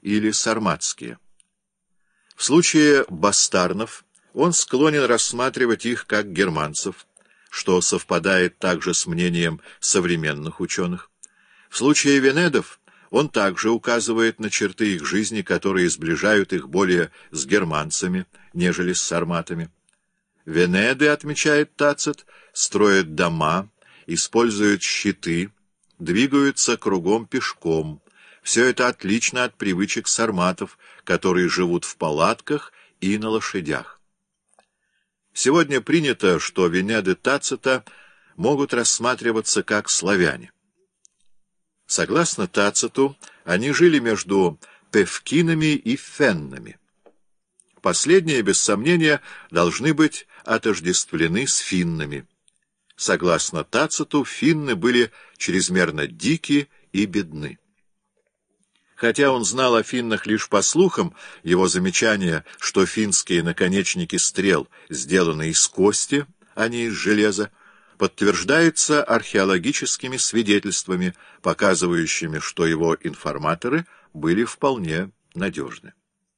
или сарматские. В случае бастарнов он склонен рассматривать их как германцев, что совпадает также с мнением современных ученых. В случае венедов он также указывает на черты их жизни, которые сближают их более с германцами, нежели с сарматами. Венеды, отмечает Тацит, строят дома, используют щиты, двигаются кругом пешком. Все это отлично от привычек сарматов, которые живут в палатках и на лошадях. Сегодня принято, что венеды Тацита могут рассматриваться как славяне. Согласно Тациту, они жили между певкинами и феннами. Последние, без сомнения, должны быть отождествлены с финнами. Согласно Тациту, финны были чрезмерно дики и бедны. Хотя он знал о финнах лишь по слухам, его замечание, что финские наконечники стрел сделаны из кости, а не из железа, подтверждается археологическими свидетельствами, показывающими, что его информаторы были вполне надежны.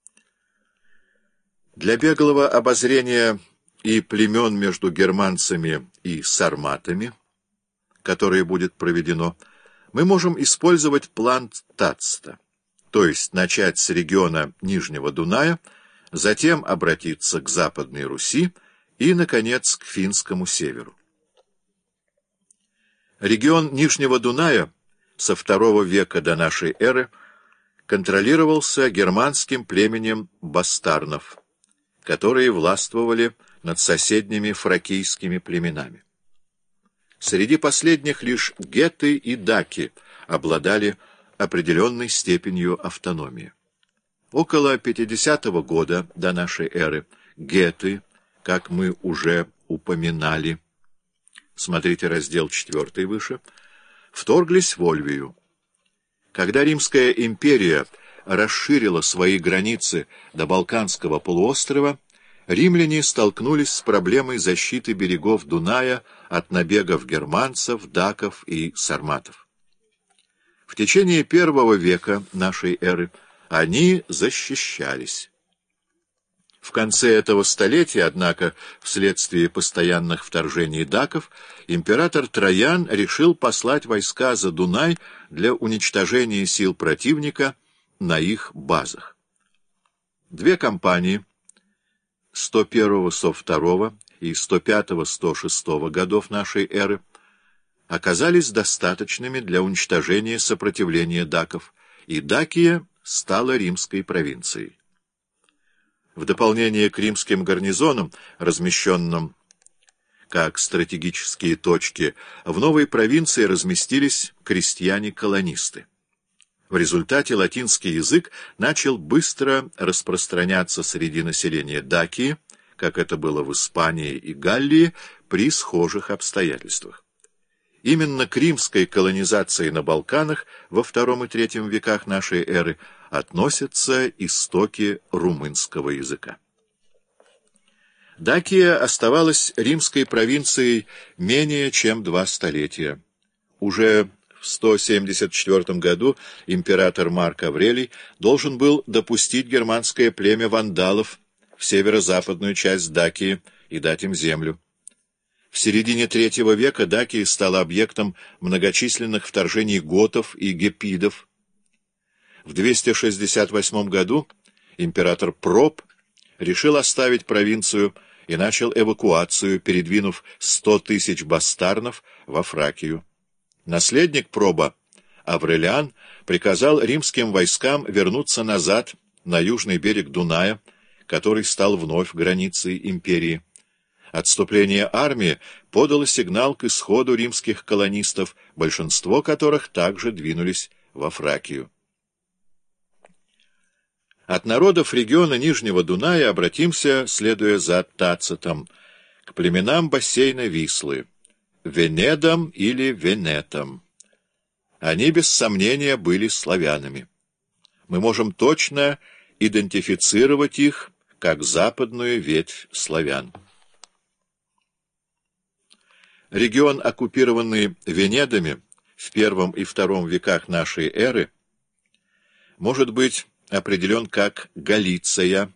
Для беглого обозрения и племен между германцами и сарматами, которое будет проведено, мы можем использовать план Тацита, то есть начать с региона Нижнего Дуная, затем обратиться к Западной Руси и, наконец, к Финскому северу. Регион Нижнего Дуная со II века до нашей эры контролировался германским племенем бастарнов, которые властвовали над соседними фракийскими племенами. Среди последних лишь гетты и даки обладали определенной степенью автономии. Около 50-го года до нашей эры гетты, как мы уже упоминали, смотрите раздел 4 выше, вторглись в Ольвию. Когда Римская империя расширила свои границы до Балканского полуострова, римляне столкнулись с проблемой защиты берегов Дуная от набегов германцев, даков и сарматов. В течение I века нашей эры они защищались. В конце этого столетия, однако, вследствие постоянных вторжений даков, император Троян решил послать войска за Дунай для уничтожения сил противника на их базах. Две кампании 101-102 и 105-106 годов нашей эры оказались достаточными для уничтожения сопротивления даков, и Дакия стала римской провинцией. В дополнение к римским гарнизонам, размещенным как стратегические точки, в новой провинции разместились крестьяне-колонисты. В результате латинский язык начал быстро распространяться среди населения Дакии, как это было в Испании и Галлии, при схожих обстоятельствах. Именно к римской колонизации на Балканах во II и III веках нашей эры относятся истоки румынского языка. Дакия оставалась римской провинцией менее чем 2 столетия. Уже в 174 году император Марк Аврелий должен был допустить германское племя вандалов в северо-западную часть Дакии и дать им землю. В середине III века Дакия стала объектом многочисленных вторжений готов и гепидов. В 268 году император Проб решил оставить провинцию и начал эвакуацию, передвинув 100 000 бастарнов во Фракию. Наследник Проба, Аврелиан, приказал римским войскам вернуться назад на южный берег Дуная, который стал вновь границей империи. Отступление армии подало сигнал к исходу римских колонистов, большинство которых также двинулись во Фракию. От народов региона Нижнего Дуная обратимся, следуя за Тацитом, к племенам бассейна Вислы, Венедам или Венетам. Они, без сомнения, были славянами. Мы можем точно идентифицировать их как западную ветвь славян. Регион, оккупированный Венедами в I и II веках нашей эры, может быть определен как Галиция,